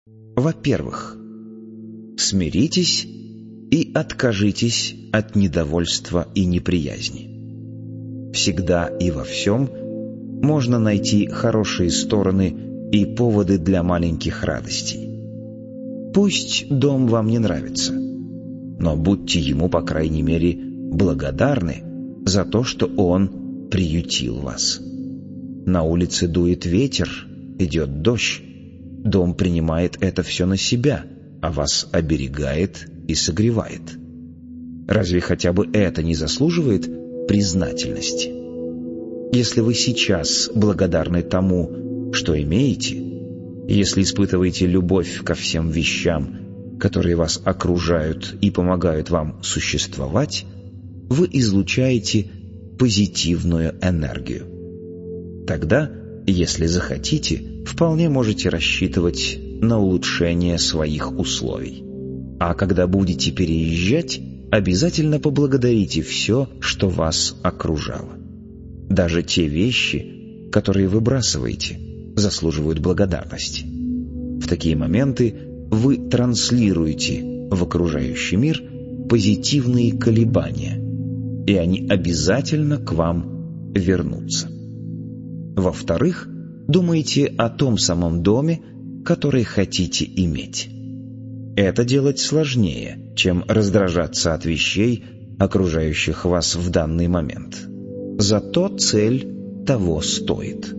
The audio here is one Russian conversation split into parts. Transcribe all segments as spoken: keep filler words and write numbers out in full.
Во-первых, смиритесь и откажитесь от недовольства и неприязни. Всегда и во всем можно найти хорошие стороны и поводы для маленьких радостей. Пусть дом вам не нравится, но будьте ему, по крайней мере, благодарны за то, что он приютил вас. На улице дует ветер, идет дождь. Дом принимает это все на себя, а вас оберегает и согревает. Разве хотя бы это не заслуживает признательности? Если вы сейчас благодарны тому, что имеете, если испытываете любовь ко всем вещам, которые вас окружают и помогают вам существовать, вы излучаете позитивную энергию. Тогда, если захотите, вполне можете рассчитывать на улучшение своих условий. А когда будете переезжать, обязательно поблагодарите все, что вас окружало. Даже те вещи, которые выбрасываете, заслуживают благодарности. В такие моменты вы транслируете в окружающий мир позитивные колебания, и они обязательно к вам вернутся. Во-вторых, думайте о том самом доме, который хотите иметь. Это делать сложнее, чем раздражаться от вещей, окружающих вас в данный момент. Зато цель того стоит.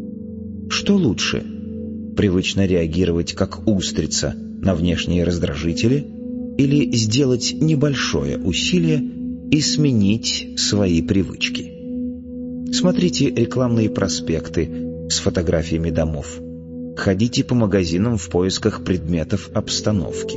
Что лучше? Привычно реагировать как устрица на внешние раздражители или сделать небольшое усилие и сменить свои привычки? Смотрите рекламные проспекты с фотографиями домов. Ходите по магазинам в поисках предметов обстановки.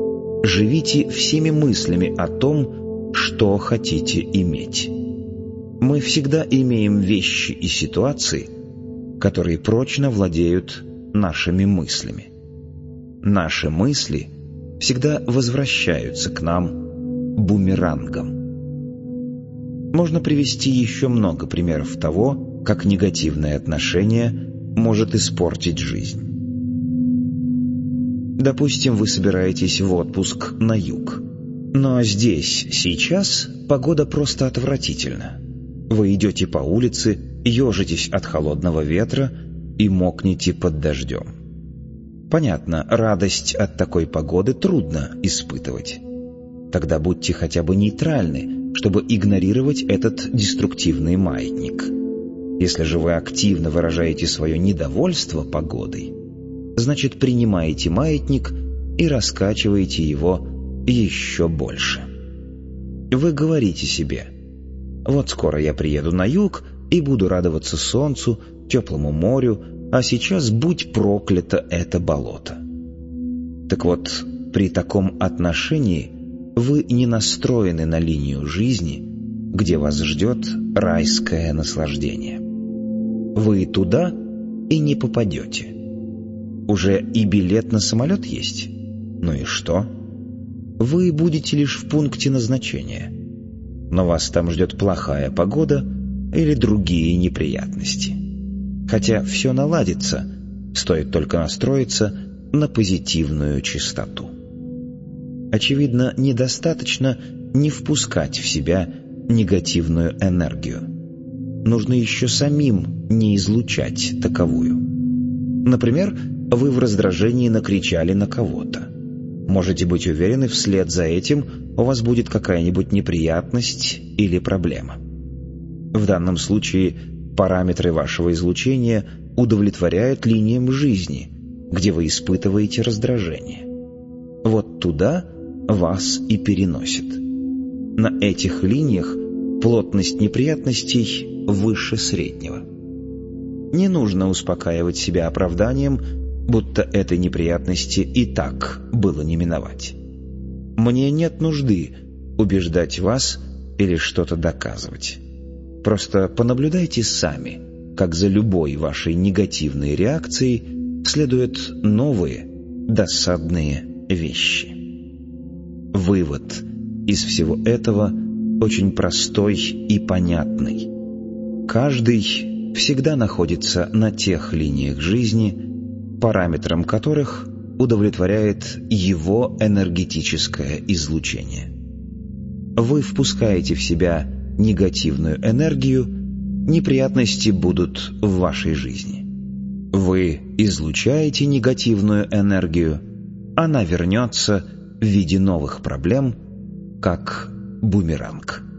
Живите всеми мыслями о том, что хотите иметь. Мы всегда имеем вещи и ситуации, которые прочно владеют нашими мыслями. Наши мысли всегда возвращаются к нам бумерангом. Можно привести еще много примеров того, как негативное отношение может испортить жизнь. Допустим, вы собираетесь в отпуск на юг. Но здесь, сейчас, погода просто отвратительна. Вы идете по улице, ежитесь от холодного ветра и мокнете под дождем. Понятно, радость от такой погоды трудно испытывать. Тогда будьте хотя бы нейтральны, чтобы игнорировать этот деструктивный маятник. Если же вы активно выражаете свое недовольство погодой, значит, принимаете маятник и раскачиваете его еще больше. Вы говорите себе: «Вот скоро я приеду на юг и буду радоваться солнцу, теплому морю, а сейчас будь проклято это болото». Так вот, при таком отношении вы не настроены на линию жизни, где вас ждет райское наслаждение. Вы туда и не попадете. Уже и билет на самолет есть. Ну и что? Вы будете лишь в пункте назначения. Но вас там ждет плохая погода или другие неприятности. Хотя все наладится, стоит только настроиться на позитивную частоту. Очевидно, недостаточно не впускать в себя негативную энергию. Нужно еще самим не излучать таковую. Например, вы в раздражении накричали на кого-то. Можете быть уверены, вслед за этим у вас будет какая-нибудь неприятность или проблема. В данном случае параметры вашего излучения удовлетворяют линиям жизни, где вы испытываете раздражение. Вот туда вас и переносит. На этих линиях плотность неприятностей выше среднего. Не нужно успокаивать себя оправданием, будто этой неприятности и так было не миновать. Мне нет нужды убеждать вас или что-то доказывать. Просто понаблюдайте сами, как за любой вашей негативной реакцией следуют новые досадные вещи. Вывод из всего этого очень простой и понятный. Каждый всегда находится на тех линиях жизни, параметрам которых удовлетворяет его энергетическое излучение. Вы впускаете в себя негативную энергию, неприятности будут в вашей жизни. Вы излучаете негативную энергию, она вернется в виде новых проблем, как бумеранг.